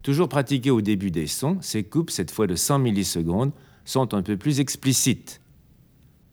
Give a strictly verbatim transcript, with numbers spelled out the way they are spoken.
toujours pratiquées au début des sons, ces coupes, cette fois de cent millisecondes, sont un peu plus explicites.